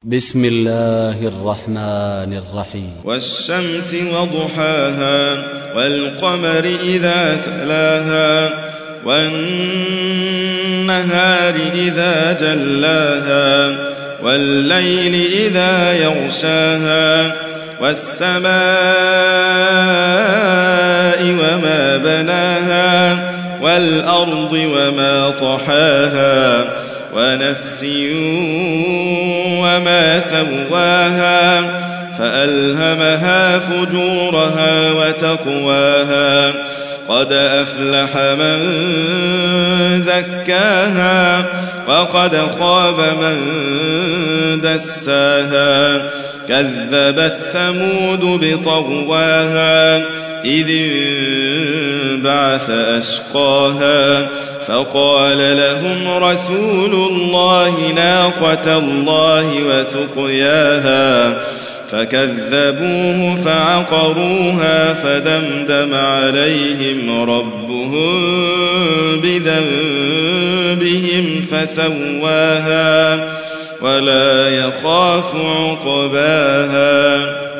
بسم الله الرحمن الرحيم. والشمس وضحاها والقمر إذا تلاها والنهار إذا جلاها والليل إذا يغشاها والسماء وما بناها والأرض وما طحاها ونفس وما سواها فألهمها فجورها وتقواها قد أفلح من زكاها وقد خاب من دساها كذبت ثمود بطغواها إذ انبعث أشقاها فقال لهم رسول الله ناقة الله وسقياها فكذبوه فعقروها فدمدم عليهم ربهم بذنبهم فسواها ولا يخاف عقباها.